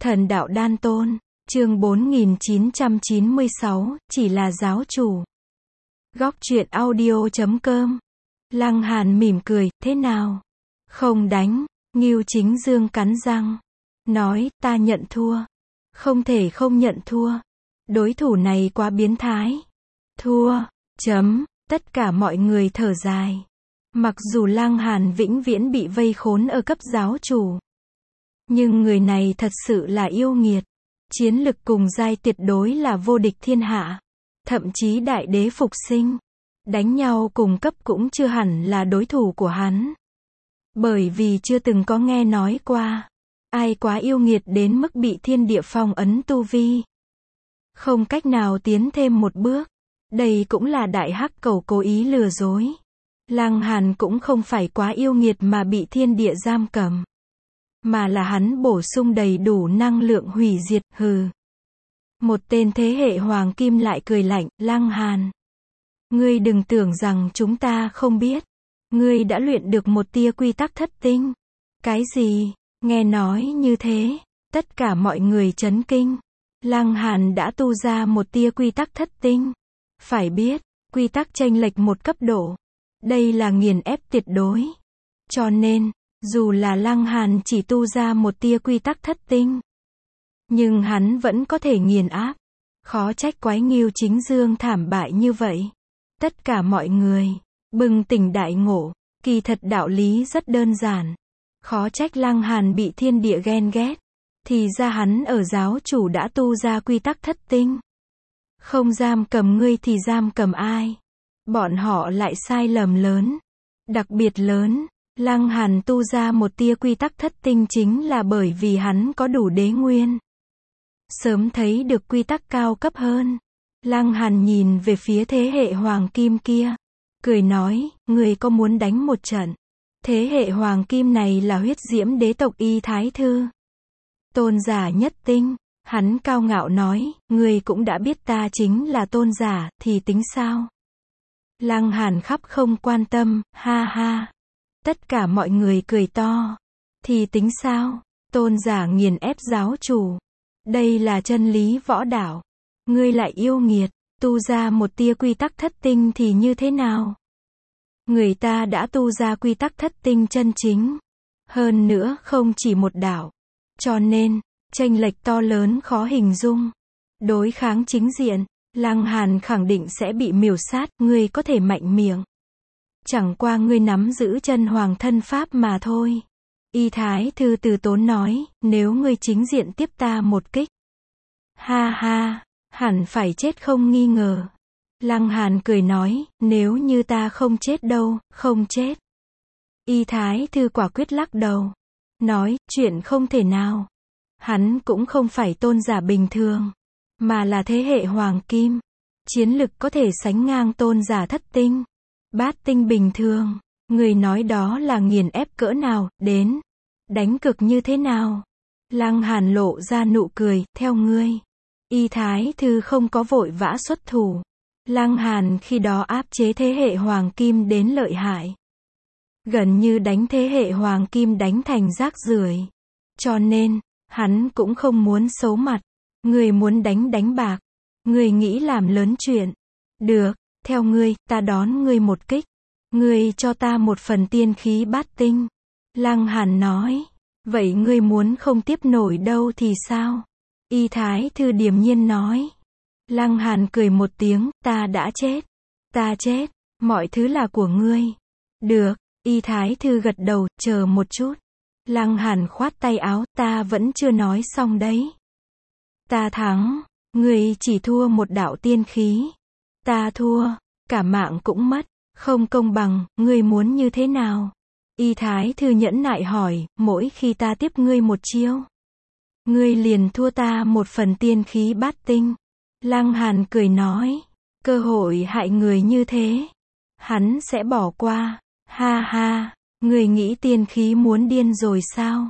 Thần đạo đan tôn, chương 4996, chỉ là giáo chủ. Góc truyện audio.com. Lăng Hàn mỉm cười, thế nào? Không đánh, Ngưu Chính Dương cắn răng. Nói, ta nhận thua. Không thể không nhận thua. Đối thủ này quá biến thái. Thua, tất cả mọi người thở dài. Mặc dù Lăng Hàn vĩnh viễn bị vây khốn ở cấp giáo chủ. Nhưng người này thật sự là yêu nghiệt. Chiến lực cùng giai tuyệt đối là vô địch thiên hạ. Thậm chí đại đế phục sinh. Đánh nhau cùng cấp cũng chưa hẳn là đối thủ của hắn. Bởi vì chưa từng có nghe nói qua. Ai quá yêu nghiệt đến mức bị thiên địa phong ấn tu vi. Không cách nào tiến thêm một bước. Đây cũng là đại hắc cầu cố ý lừa dối. Lăng Hàn cũng không phải quá yêu nghiệt mà bị thiên địa giam cầm. Mà là hắn bổ sung đầy đủ năng lượng hủy diệt, hừ. Một tên thế hệ hoàng kim lại cười lạnh, Lăng Hàn. Ngươi đừng tưởng rằng chúng ta không biết. Ngươi đã luyện được một tia quy tắc thất tinh. Cái gì? Nghe nói như thế, tất cả mọi người chấn kinh. Lăng Hàn đã tu ra một tia quy tắc thất tinh. Phải biết, quy tắc chênh lệch một cấp độ. Đây là nghiền ép tuyệt đối. Cho nên, dù là Lăng Hàn chỉ tu ra một tia quy tắc thất tinh, nhưng hắn vẫn có thể nghiền áp. Khó trách Quái Ngưu Chính Dương thảm bại như vậy. Tất cả mọi người bừng tỉnh đại ngộ, kỳ thật đạo lý rất đơn giản. Khó trách Lăng Hàn bị thiên địa ghen ghét. Thì ra hắn ở giáo chủ đã tu ra quy tắc thất tinh. Không giam cầm ngươi thì giam cầm ai? Bọn họ lại sai lầm lớn. Đặc biệt lớn. Lăng Hàn tu ra một tia quy tắc thất tinh chính là bởi vì hắn có đủ đế nguyên. Sớm thấy được quy tắc cao cấp hơn. Lăng Hàn nhìn về phía thế hệ hoàng kim kia. Cười nói, người có muốn đánh một trận? Thế hệ hoàng kim này là huyết diễm đế tộc Y Thái Thư. Tôn giả nhất tinh. Hắn cao ngạo nói, người cũng đã biết ta chính là tôn giả, thì tính sao? Lăng Hàn khắp không quan tâm, ha ha. Tất cả mọi người cười to. Thì tính sao? Tôn giả nghiền ép giáo chủ. Đây là chân lý võ đạo. Ngươi lại yêu nghiệt, tu ra một tia quy tắc thất tinh thì như thế nào? Người ta đã tu ra quy tắc thất tinh chân chính. Hơn nữa không chỉ một đạo. Cho nên, chênh lệch to lớn khó hình dung. Đối kháng chính diện, Lăng Hàn khẳng định sẽ bị miểu sát, ngươi có thể mạnh miệng. Chẳng qua ngươi nắm giữ chân hoàng thân pháp mà thôi. Y Thái Thư từ tốn nói, nếu ngươi chính diện tiếp ta một kích. Ha ha, hẳn phải chết không nghi ngờ. Lăng Hàn cười nói, nếu như ta không chết đâu, không chết. Y Thái Thư quả quyết lắc đầu. Nói, chuyện không thể nào. Hắn cũng không phải tôn giả bình thường. Mà là thế hệ hoàng kim. Chiến lực có thể sánh ngang tôn giả thất tinh. Bát tinh bình thường. Người nói đó là nghiền ép cỡ nào, đến. Đánh cực như thế nào? Lăng Hàn lộ ra nụ cười, theo ngươi. Y Thái Thư không có vội vã xuất thủ. Lăng Hàn khi đó áp chế thế hệ hoàng kim đến lợi hại. Gần như đánh thế hệ hoàng kim đánh thành rác rưởi. Cho nên, hắn cũng không muốn xấu mặt. Người muốn đánh bạc. Người nghĩ làm lớn chuyện. Được, theo ngươi, ta đón ngươi một kích. Ngươi cho ta một phần tiên khí bát tinh. Lăng Hàn nói. Vậy ngươi muốn không tiếp nổi đâu thì sao? Y Thái Thư điềm nhiên nói. Lăng Hàn cười một tiếng, ta đã chết. Ta chết, mọi thứ là của ngươi. Được, Y Thái Thư gật đầu, chờ một chút. Lăng Hàn khoát tay áo, ta vẫn chưa nói xong đấy. Ta thắng, ngươi chỉ thua một đạo tiên khí. Ta thua, cả mạng cũng mất, không công bằng, ngươi muốn như thế nào? Y Thái Thư nhẫn nại hỏi, mỗi khi ta tiếp ngươi một chiêu, ngươi liền thua ta một phần tiên khí bát tinh. Lăng Hàn cười nói, cơ hội hại người như thế, hắn sẽ bỏ qua. Ha ha, ngươi nghĩ tiên khí muốn điên rồi sao?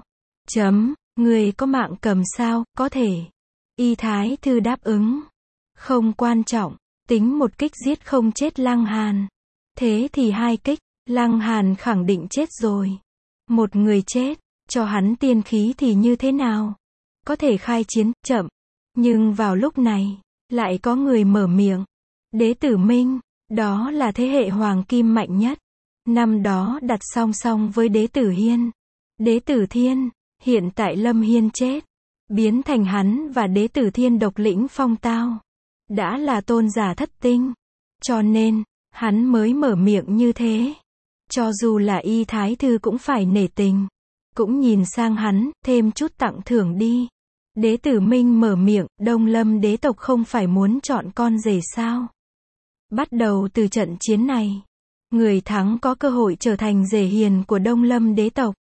Ngươi có mạng cầm sao? Có thể. Y Thái Thư đáp ứng. Không quan trọng, tính một kích giết không chết Lăng Hàn. Thế thì hai kích, Lăng Hàn khẳng định chết rồi. Một người chết, cho hắn tiên khí thì như thế nào? có thể khai chiến, chậm. Nhưng vào lúc này, lại có người mở miệng. Đế tử Minh, đó là thế hệ hoàng kim mạnh nhất. Năm đó đặt song song với đế tử Hiên. Đế tử Thiên, hiện tại Lâm Hiên chết. Biến thành hắn và đế tử Thiên độc lĩnh phong tao. Đã là tôn giả thất tinh. Cho nên, hắn mới mở miệng như thế. Cho dù là Y Thái Thư cũng phải nể tình. Cũng nhìn sang hắn, thêm chút tặng thưởng đi. Đế tử Minh mở miệng, Đông Lâm đế tộc không phải muốn chọn con rể sao? Bắt đầu từ trận chiến này, người thắng có cơ hội trở thành rể hiền của Đông Lâm đế tộc.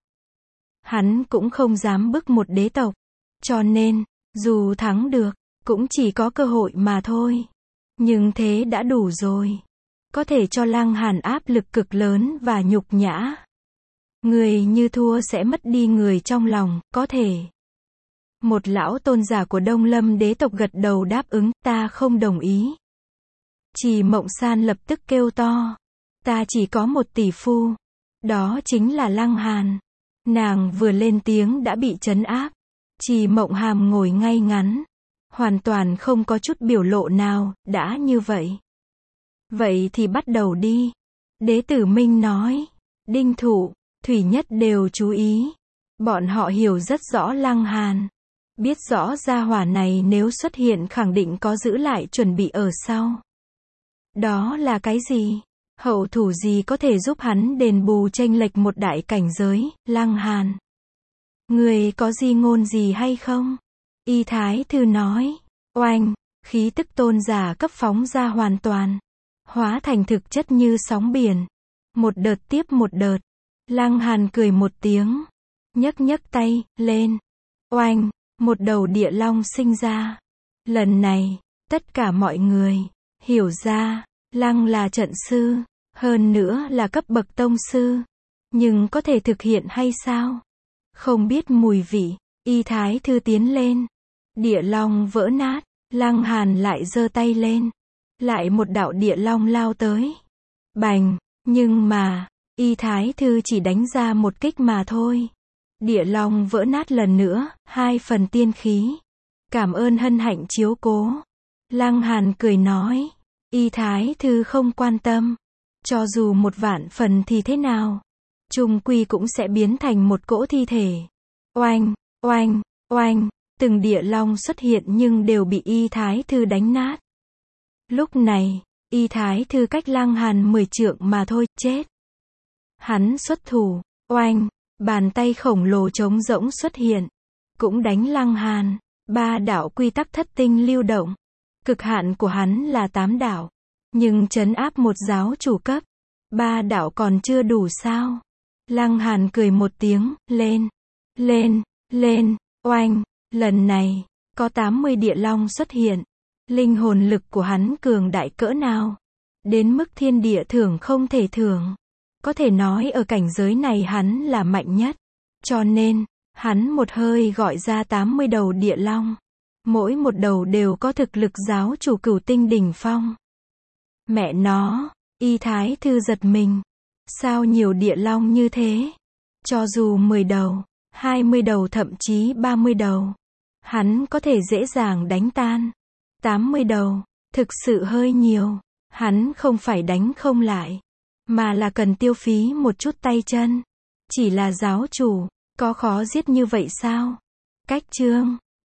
Hắn cũng không dám bức một đế tộc. Cho nên, dù thắng được, cũng chỉ có cơ hội mà thôi. Nhưng thế đã đủ rồi. Có thể cho Lăng Hàn áp lực cực lớn và nhục nhã. Người như thua sẽ mất đi người trong lòng, có thể. Một lão tôn giả của Đông Lâm đế tộc gật đầu đáp ứng, ta không đồng ý. Trì Mộng San lập tức kêu to. Ta chỉ có một tỷ phu. Đó chính là Lăng Hàn. Nàng vừa lên tiếng đã bị trấn áp. Trì Mộng Hàm ngồi ngay ngắn. Hoàn toàn không có chút biểu lộ nào, đã như vậy. Vậy thì bắt đầu đi. Đế tử Minh nói. Đinh Thụ, Thủy Nhất đều chú ý. Bọn họ hiểu rất rõ Lăng Hàn. Biết rõ gia hỏa này nếu xuất hiện khẳng định có giữ lại chuẩn bị ở sau. Đó là cái gì? Hậu thủ gì có thể giúp hắn đền bù chênh lệch một đại cảnh giới, Lăng Hàn? Người có di ngôn gì hay không? Y Thái Thư nói. Oanh, khí tức tôn giả cấp phóng ra hoàn toàn. Hóa thành thực chất như sóng biển. Một đợt tiếp một đợt. Lăng Hàn cười một tiếng. Nhấc nhấc tay, lên. Oanh, một đầu địa long sinh ra. Lần này, tất cả mọi người hiểu ra, Lăng là trận sư, hơn nữa là cấp bậc tông sư. Nhưng có thể thực hiện hay sao? Không biết mùi vị. Y Thái Thư tiến lên. Địa long vỡ nát. Lăng Hàn lại giơ tay lên. Lại một đạo địa long lao tới. Bành. Nhưng mà, Y Thái Thư chỉ đánh ra một kích mà thôi. Địa long vỡ nát lần nữa, 2 phần tiên khí. Cảm ơn hân hạnh chiếu cố. Lăng Hàn cười nói. Y Thái Thư không quan tâm. Cho dù 1.000.000 phần thì thế nào? Chung quy cũng sẽ biến thành một cỗ thi thể. Oanh, oanh, oanh. Từng địa long xuất hiện nhưng đều bị Y Thái Thư đánh nát. Lúc này, Y Thái Thư cách Lăng Hàn 10 trượng mà thôi, chết. Hắn xuất thủ. Oanh. Bàn tay khổng lồ trống rỗng xuất hiện. Cũng đánh Lăng Hàn. 3 đạo quy tắc thất tinh lưu động. Cực hạn của hắn là 8 đạo. Nhưng trấn áp một giáo chủ cấp. 3 đạo còn chưa đủ sao? Lăng Hàn cười một tiếng, lên. Lên, lên, oanh. Lần này, có 80 địa long xuất hiện. Linh hồn lực của hắn cường đại cỡ nào? Đến mức thiên địa thưởng không thể thưởng. Có thể nói ở cảnh giới này hắn là mạnh nhất. Cho nên, hắn một hơi gọi ra 80 đầu địa long. Mỗi một đầu đều có thực lực giáo chủ cửu tinh đỉnh phong. Mẹ nó, Y Thái Thư giật mình. Sao nhiều địa long như thế? Cho dù 10 đầu, 20 đầu thậm chí 30 đầu. Hắn có thể dễ dàng đánh tan. 80 đầu, thực sự hơi nhiều. Hắn không phải đánh không lại. Mà là cần tiêu phí một chút tay chân. Chỉ là giáo chủ, có khó giết như vậy sao? Cách chương